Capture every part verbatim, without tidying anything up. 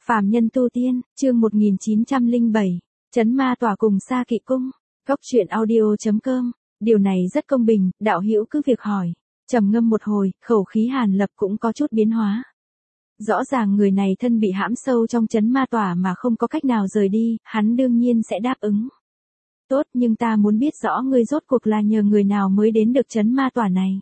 Phàm nhân tu tiên, chương một nghìn chín trăm lẻ bảy, Trấn Ma Tỏa cùng Sa Kỵ Cung. Góc truyện audio chấm com. Điều này rất công bình, đạo hữu cứ việc hỏi. Trầm ngâm một hồi, khẩu khí Hàn Lập cũng có chút biến hóa. Rõ ràng người này thân bị hãm sâu trong Trấn Ma Tỏa mà không có cách nào rời đi, hắn đương nhiên sẽ đáp ứng. Tốt, nhưng ta muốn biết rõ ngươi rốt cuộc là nhờ người nào mới đến được Trấn Ma Tỏa này.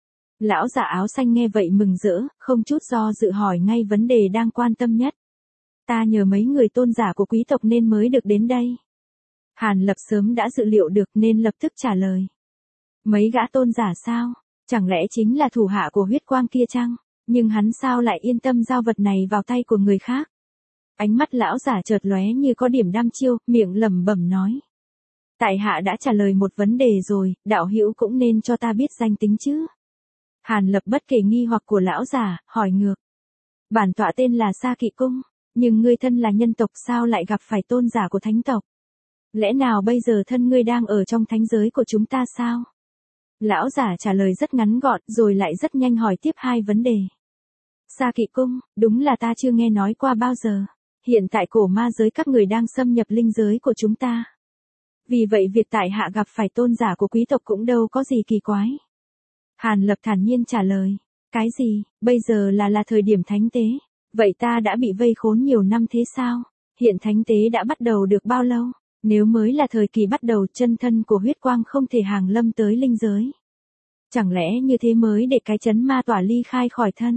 Lão giả áo xanh nghe vậy mừng rỡ, không chút do dự hỏi ngay vấn đề đang quan tâm nhất. Ta nhờ mấy người tôn giả của quý tộc nên mới được đến đây. Hàn Lập sớm đã dự liệu được nên lập tức trả lời. Mấy gã tôn giả sao? Chẳng lẽ chính là thủ hạ của huyết quang kia chăng? Nhưng hắn sao lại yên tâm giao vật này vào tay của người khác? Ánh mắt lão giả chợt lóe như có điểm đăm chiêu, miệng lẩm bẩm nói. Tại hạ đã trả lời một vấn đề rồi, đạo hữu cũng nên cho ta biết danh tính chứ. Hàn Lập bất kể nghi hoặc của lão giả, hỏi ngược. Bản tọa tên là Sa Kỵ Cung, nhưng ngươi thân là nhân tộc sao lại gặp phải tôn giả của thánh tộc? Lẽ nào bây giờ thân ngươi đang ở trong thánh giới của chúng ta sao? Lão giả trả lời rất ngắn gọn rồi lại rất nhanh hỏi tiếp hai vấn đề. Sa Kỵ Cung, đúng là ta chưa nghe nói qua bao giờ. Hiện tại cổ ma giới các người đang xâm nhập linh giới của chúng ta. Vì vậy việc tại hạ gặp phải tôn giả của quý tộc cũng đâu có gì kỳ quái. Hàn Lập thản nhiên trả lời. Cái gì, bây giờ là là thời điểm thánh tế. Vậy ta đã bị vây khốn nhiều năm thế sao? Hiện thánh tế đã bắt đầu được bao lâu? Nếu mới là thời kỳ bắt đầu chân thân của huyết quang không thể hàng lâm tới linh giới. Chẳng lẽ như thế mới để cái Trấn Ma Tỏa ly khai khỏi thân?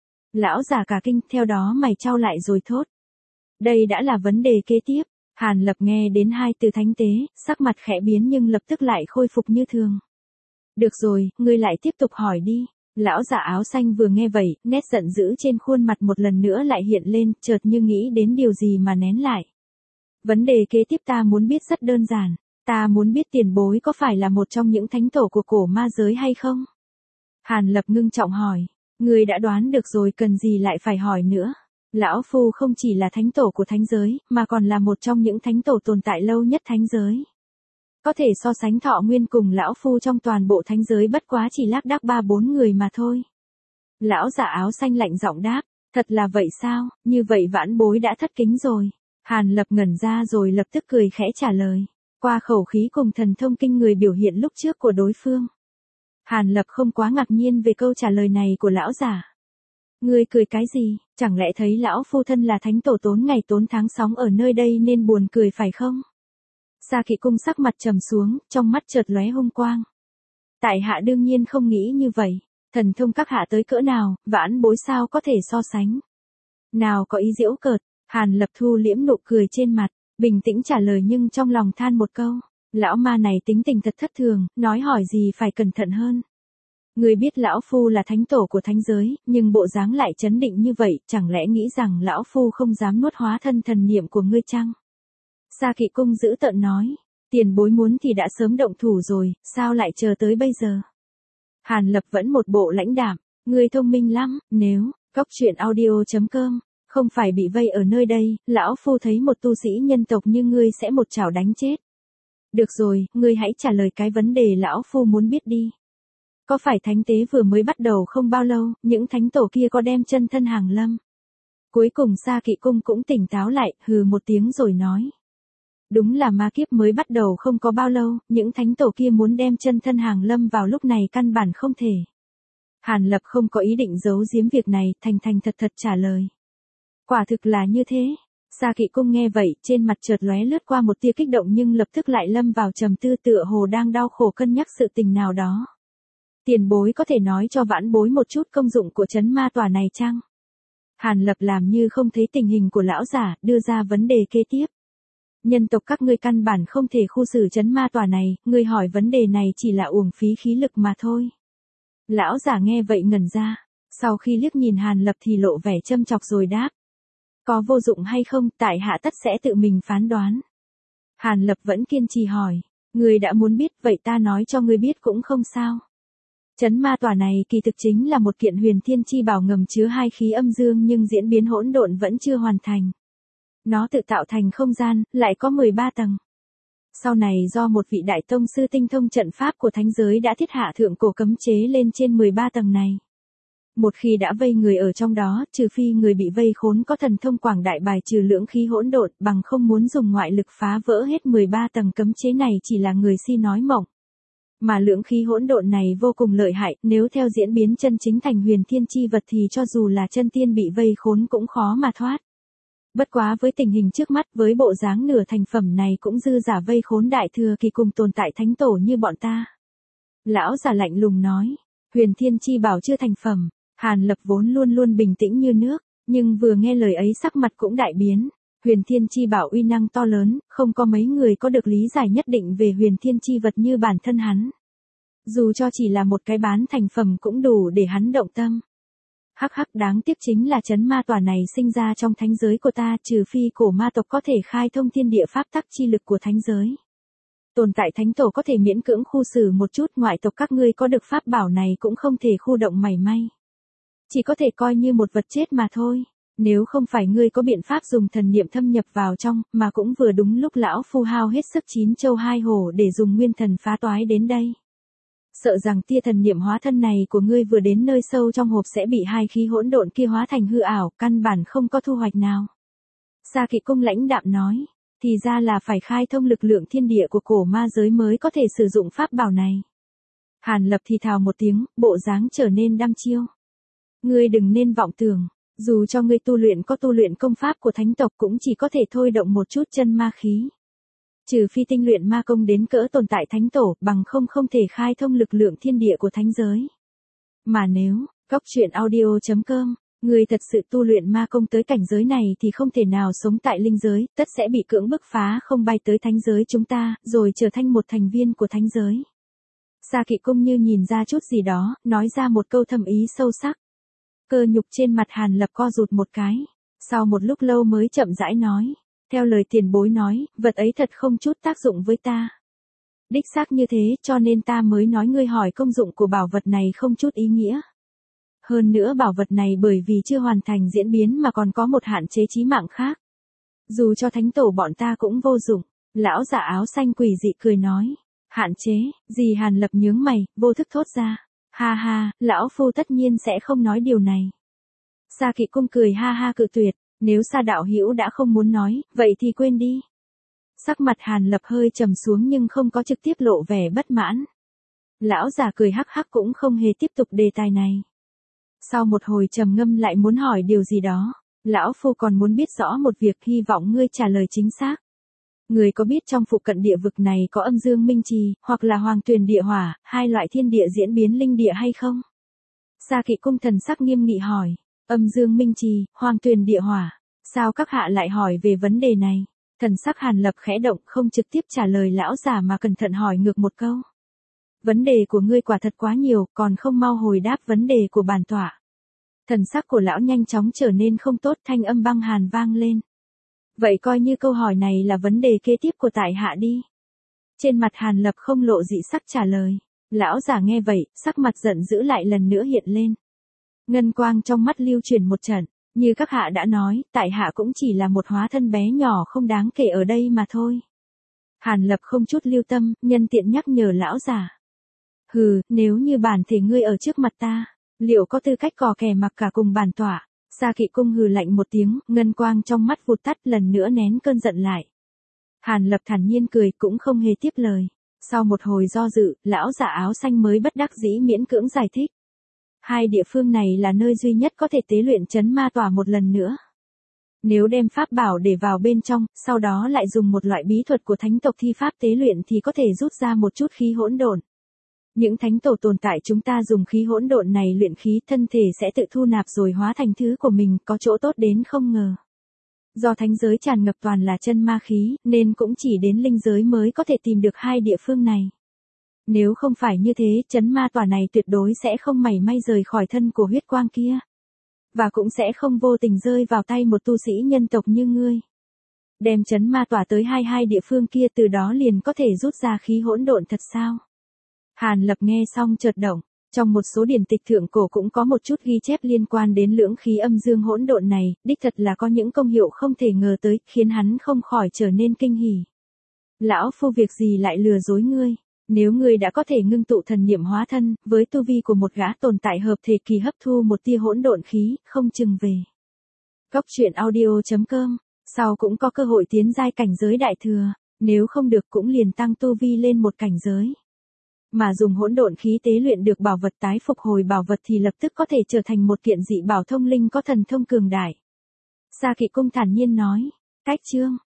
Lão giả cả kinh, theo đó mày chau lại rồi thốt. Đây đã là vấn đề kế tiếp. Hàn Lập nghe đến hai từ thánh tế, sắc mặt khẽ biến nhưng lập tức lại khôi phục như thường. Được rồi, ngươi lại tiếp tục hỏi đi. Lão giả áo xanh vừa nghe vậy, nét giận dữ trên khuôn mặt một lần nữa lại hiện lên, chợt như nghĩ đến điều gì mà nén lại. Vấn đề kế tiếp ta muốn biết rất đơn giản, ta muốn biết tiền bối có phải là một trong những thánh tổ của cổ ma giới hay không? Hàn Lập ngưng trọng hỏi, ngươi đã đoán được rồi cần gì lại phải hỏi nữa. Lão Phu không chỉ là thánh tổ của thánh giới, mà còn là một trong những thánh tổ tồn tại lâu nhất thánh giới. Có thể so sánh thọ nguyên cùng lão Phu trong toàn bộ thánh giới bất quá chỉ lác đác ba bốn người mà thôi. Lão giả áo xanh lạnh giọng đáp, thật là vậy sao, như vậy vãn bối đã thất kính rồi. Hàn Lập ngẩn ra rồi lập tức cười khẽ trả lời, qua khẩu khí cùng thần thông kinh người biểu hiện lúc trước của đối phương. Hàn Lập không quá ngạc nhiên về câu trả lời này của lão giả. Ngươi cười cái gì, chẳng lẽ thấy lão Phu thân là thánh tổ tốn ngày tốn tháng sống ở nơi đây nên buồn cười phải không? Sa Kỵ Cung sắc mặt trầm xuống, trong mắt chợt lóe hung quang. Tại hạ đương nhiên không nghĩ như vậy, thần thông các hạ tới cỡ nào, vãn bối sao có thể so sánh. Nào có ý giễu cợt, Hàn Lập thu liễm nụ cười trên mặt, bình tĩnh trả lời nhưng trong lòng than một câu, lão ma này tính tình thật thất thường, nói hỏi gì phải cẩn thận hơn. Ngươi biết lão Phu là thánh tổ của thánh giới, nhưng bộ dáng lại chấn định như vậy, chẳng lẽ nghĩ rằng lão Phu không dám nuốt hóa thân thần niệm của ngươi chăng? Sa Kỵ Cung giữ tợn nói, tiền bối muốn thì đã sớm động thủ rồi, sao lại chờ tới bây giờ? Hàn Lập vẫn một bộ lãnh đạm, ngươi thông minh lắm, nếu, góc truyện audio chấm com, không phải bị vây ở nơi đây, lão Phu thấy một tu sĩ nhân tộc như ngươi sẽ một chảo đánh chết. Được rồi, ngươi hãy trả lời cái vấn đề lão Phu muốn biết đi. Có phải thánh tế vừa mới bắt đầu không bao lâu, những thánh tổ kia có đem chân thân hàng lâm? Cuối cùng Sa Kỵ Cung cũng tỉnh táo lại, hừ một tiếng rồi nói. Đúng là ma kiếp mới bắt đầu không có bao lâu, những thánh tổ kia muốn đem chân thân hàng lâm vào lúc này căn bản không thể. Hàn Lập không có ý định giấu giếm việc này, thành thành thật thật trả lời. Quả thực là như thế. Sa Kỵ Cung nghe vậy, trên mặt chợt lóe lướt qua một tia kích động nhưng lập tức lại lâm vào trầm tư tựa hồ đang đau khổ cân nhắc sự tình nào đó. Tiền bối có thể nói cho vãn bối một chút công dụng của Trấn Ma Tỏa này chăng? Hàn Lập làm như không thấy tình hình của lão giả, đưa ra vấn đề kế tiếp. Nhân tộc các ngươi căn bản không thể khu xử Trấn Ma Tỏa này, ngươi hỏi vấn đề này chỉ là uổng phí khí lực mà thôi. Lão giả nghe vậy ngẩn ra, sau khi liếc nhìn Hàn Lập thì lộ vẻ châm chọc rồi đáp. Có vô dụng hay không, tại hạ tất sẽ tự mình phán đoán. Hàn Lập vẫn kiên trì hỏi, ngươi đã muốn biết, vậy ta nói cho ngươi biết cũng không sao. Trấn Ma Tỏa này kỳ thực chính là một kiện huyền thiên chi bảo ngầm chứa hai khí âm dương nhưng diễn biến hỗn độn vẫn chưa hoàn thành. Nó tự tạo thành không gian, lại có mười ba tầng. Sau này do một vị đại tông sư tinh thông trận pháp của thánh giới đã thiết hạ thượng cổ cấm chế lên trên mười ba tầng này. Một khi đã vây người ở trong đó, trừ phi người bị vây khốn có thần thông quảng đại bài trừ lưỡng khí hỗn độn, bằng không muốn dùng ngoại lực phá vỡ hết mười ba tầng cấm chế này chỉ là người si nói mộng. Mà lưỡng khí hỗn độn này vô cùng lợi hại, nếu theo diễn biến chân chính thành huyền thiên chi vật thì cho dù là chân tiên bị vây khốn cũng khó mà thoát. Bất quá với tình hình trước mắt, với bộ dáng nửa thành phẩm này cũng dư giả vây khốn đại thừa kỳ cùng tồn tại thánh tổ như bọn ta. Lão giả lạnh lùng nói, huyền thiên chi bảo chưa thành phẩm. Hàn Lập vốn luôn luôn bình tĩnh như nước, nhưng vừa nghe lời ấy sắc mặt cũng đại biến. Huyền thiên chi bảo uy năng to lớn, không có mấy người có được lý giải nhất định về huyền thiên chi vật như bản thân hắn. Dù cho chỉ là một cái bán thành phẩm cũng đủ để hắn động tâm. Hắc hắc, đáng tiếc chính là chấn ma tòa này sinh ra trong thánh giới của ta, trừ phi cổ ma tộc có thể khai thông thiên địa pháp tắc chi lực của thánh giới. Tồn tại thánh tổ có thể miễn cưỡng khu xử một chút, ngoại tộc các ngươi có được pháp bảo này cũng không thể khu động mảy may. Chỉ có thể coi như một vật chết mà thôi. Nếu không phải ngươi có biện pháp dùng thần niệm thâm nhập vào trong, mà cũng vừa đúng lúc lão phu hao hết sức chín châu hai hổ để dùng nguyên thần phá toái đến đây. Sợ rằng tia thần niệm hóa thân này của ngươi vừa đến nơi sâu trong hộp sẽ bị hai khí hỗn độn kia hóa thành hư ảo, căn bản không có thu hoạch nào. Sa Kỵ Cung lãnh đạm nói, thì ra là phải khai thông lực lượng thiên địa của cổ ma giới mới có thể sử dụng pháp bảo này. Hàn Lập thì thào một tiếng, bộ dáng trở nên đăm chiêu. Ngươi đừng nên vọng tưởng, dù cho ngươi tu luyện có tu luyện công pháp của thánh tộc cũng chỉ có thể thôi động một chút chân ma khí. Trừ phi tinh luyện ma công đến cỡ tồn tại thánh tổ, bằng không không thể khai thông lực lượng thiên địa của thánh giới. Mà nếu, góc truyện audio chấm com, ngươi thật sự tu luyện ma công tới cảnh giới này thì không thể nào sống tại linh giới, tất sẽ bị cưỡng bức phá không bay tới thánh giới chúng ta, rồi trở thành một thành viên của thánh giới. Sa Kỵ Cung như nhìn ra chút gì đó, nói ra một câu thâm ý sâu sắc. Cơ nhục trên mặt Hàn Lập co rụt một cái, sau một lúc lâu mới chậm rãi nói, theo lời tiền bối nói, vật ấy thật không chút tác dụng với ta. Đích xác như thế, cho nên ta mới nói ngươi hỏi công dụng của bảo vật này không chút ý nghĩa. Hơn nữa bảo vật này bởi vì chưa hoàn thành diễn biến mà còn có một hạn chế chí mạng khác. Dù cho thánh tổ bọn ta cũng vô dụng, lão giả áo xanh quỷ dị cười nói, hạn chế, gì? Hàn Lập nhướng mày, vô thức thốt ra. Ha ha, lão phu tất nhiên sẽ không nói điều này. Sa Kỵ Cung cười ha ha cự tuyệt, nếu Sa đạo hữu đã không muốn nói, vậy thì quên đi. Sắc mặt Hàn Lập hơi trầm xuống nhưng không có trực tiếp lộ vẻ bất mãn. Lão già cười hắc hắc cũng không hề tiếp tục đề tài này. Sau một hồi trầm ngâm lại muốn hỏi điều gì đó, lão phu còn muốn biết rõ một việc, hy vọng ngươi trả lời chính xác. Người có biết trong phụ cận địa vực này có âm dương minh trì, hoặc là hoàng tuyền địa hỏa, hai loại thiên địa diễn biến linh địa hay không? Sa Kỵ Cung thần sắc nghiêm nghị hỏi, âm dương minh trì, hoàng tuyền địa hỏa, sao các hạ lại hỏi về vấn đề này? Thần sắc Hàn Lập khẽ động, không trực tiếp trả lời lão già mà cẩn thận hỏi ngược một câu. Vấn đề của ngươi quả thật quá nhiều, còn không mau hồi đáp vấn đề của bản tọa. Thần sắc của lão nhanh chóng trở nên không tốt, thanh âm băng hàn vang lên. Vậy coi như câu hỏi này là vấn đề kế tiếp của tại hạ đi. Trên mặt Hàn Lập không lộ dị sắc trả lời. Lão giả nghe vậy, sắc mặt giận dữ lại lần nữa hiện lên. Ngân quang trong mắt lưu chuyển một trận, như các hạ đã nói, tại hạ cũng chỉ là một hóa thân bé nhỏ không đáng kể ở đây mà thôi. Hàn Lập không chút lưu tâm, nhân tiện nhắc nhở lão giả. Hừ, nếu như bản thể ngươi ở trước mặt ta, liệu có tư cách cò kè mặc cả cùng bản tọa? Sa Kỵ Cung hừ lạnh một tiếng, ngân quang trong mắt vụt tắt, lần nữa nén cơn giận lại. Hàn Lập thản nhiên cười, cũng không hề tiếp lời. Sau một hồi do dự, lão giả áo xanh mới bất đắc dĩ miễn cưỡng giải thích. Hai địa phương này là nơi duy nhất có thể tế luyện chấn ma tòa một lần nữa. Nếu đem pháp bảo để vào bên trong, sau đó lại dùng một loại bí thuật của thánh tộc thi pháp tế luyện thì có thể rút ra một chút khí hỗn độn. Những thánh tổ tồn tại chúng ta dùng khí hỗn độn này luyện khí, thân thể sẽ tự thu nạp rồi hóa thành thứ của mình, có chỗ tốt đến không ngờ. Do thánh giới tràn ngập toàn là chân ma khí, nên cũng chỉ đến linh giới mới có thể tìm được hai địa phương này. Nếu không phải như thế, chấn ma tòa này tuyệt đối sẽ không mảy may rời khỏi thân của huyết quang kia. Và cũng sẽ không vô tình rơi vào tay một tu sĩ nhân tộc như ngươi. Đem chấn ma tòa tới hai hai địa phương kia, từ đó liền có thể rút ra khí hỗn độn thật sao? Hàn Lập nghe xong chợt động, trong một số điển tịch thượng cổ cũng có một chút ghi chép liên quan đến lưỡng khí âm dương hỗn độn này, đích thật là có những công hiệu không thể ngờ tới, khiến hắn không khỏi trở nên kinh hỉ. Lão phu việc gì lại lừa dối ngươi? Nếu ngươi đã có thể ngưng tụ thần niệm hóa thân, với tu vi của một gã tồn tại hợp thể kỳ hấp thu một tia hỗn độn khí, không chừng về. Góc truyện audio chấm com, sau cũng có cơ hội tiến giai cảnh giới đại thừa, nếu không được cũng liền tăng tu vi lên một cảnh giới. Mà dùng hỗn độn khí tế luyện được bảo vật tái phục hồi bảo vật thì lập tức có thể trở thành một kiện dị bảo thông linh có thần thông cường đại. Sa Kỵ Cung thản nhiên nói, cách chương.